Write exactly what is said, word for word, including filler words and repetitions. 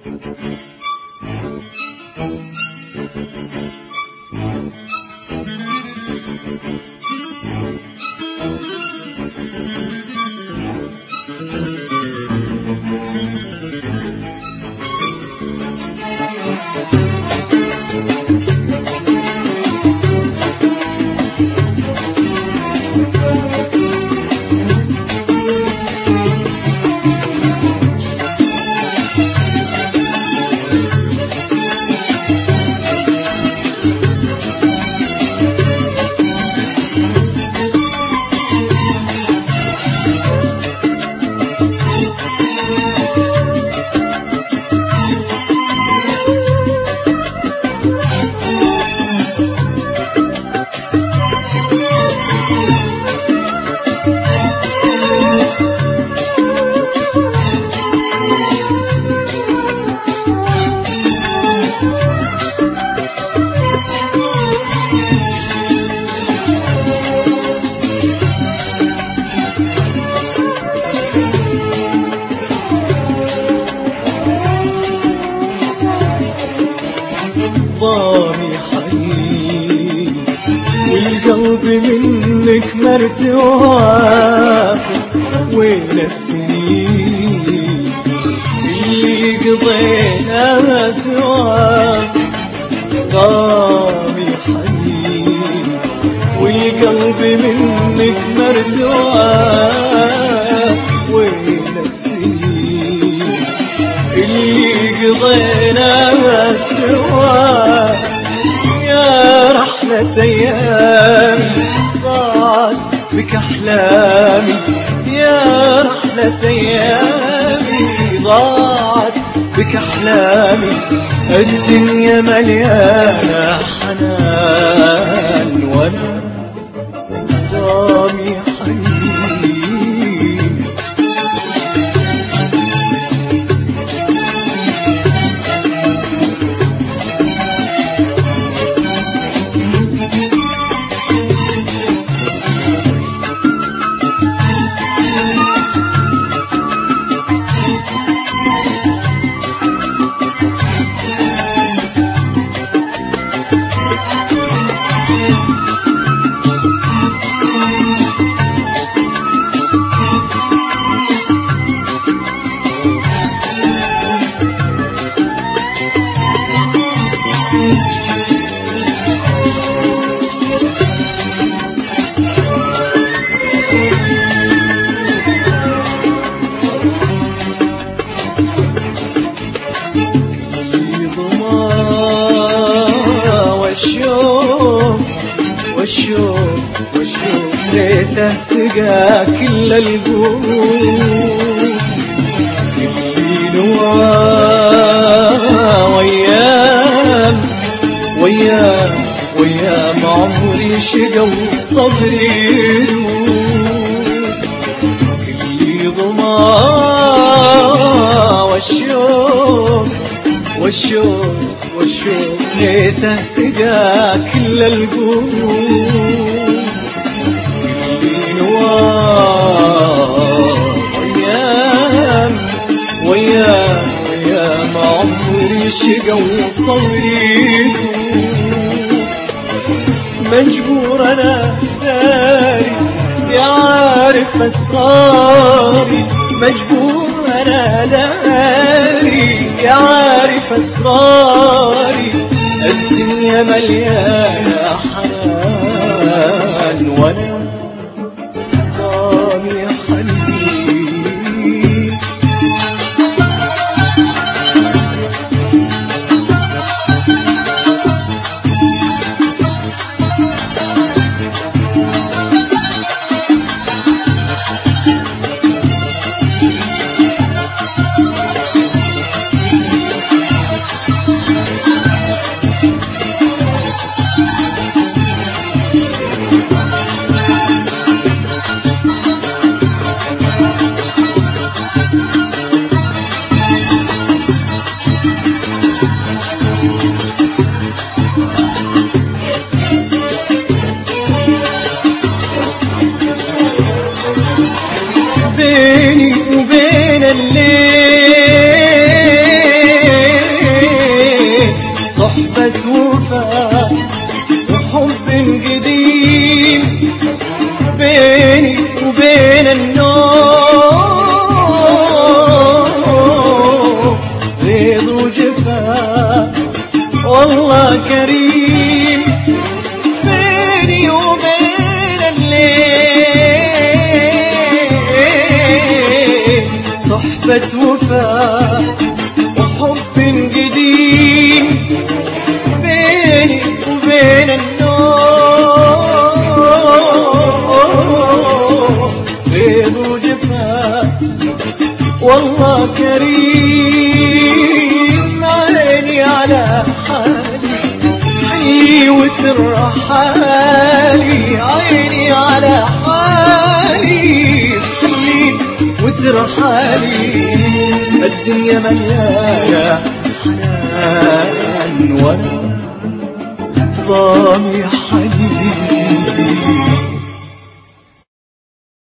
ضامي حنين والقلب منك مرتوى، وين السنين اللي قضيناها سوا؟ ضامي حنين والقلب منك مرتوى، وين السنين اللي قضيناها سوا؟ يا رحلة أيامي ضاعت بك أحلامي، يا رحلة أيامي ضاعت بك أحلامي، الدنيا مليانة حنان وأنا ضامي حنين. والشوق والشوق ليته سقى كل القلوب، كل نواه ويام ويام ويام عمري شقى وصبري يدوب، كل ضماه والشوق والشوق والشوق ليته سقى كل القلوب، كل نواه ويام ويام ويام عمري شقى وصبري يدوب، مجبور أنا داري يا عارف أسراري، مجبور أنا داري يا عارف أسراري، الدنيا مليانة حنان وأنا ضامي حنين. بيني وبين الليل صحبة وفاء وحب قديم بيني وبين النوم غيظ وجفاء والله كريم بيني وبين الليل صحبة وفاء وحب قديم بيني وبين النوم غيظ وجفاء والله كريم عيني على حالي حي وترحالي عيني على حالي حي وترحالي الدنيا مليانة حنان وانا ضامي حنين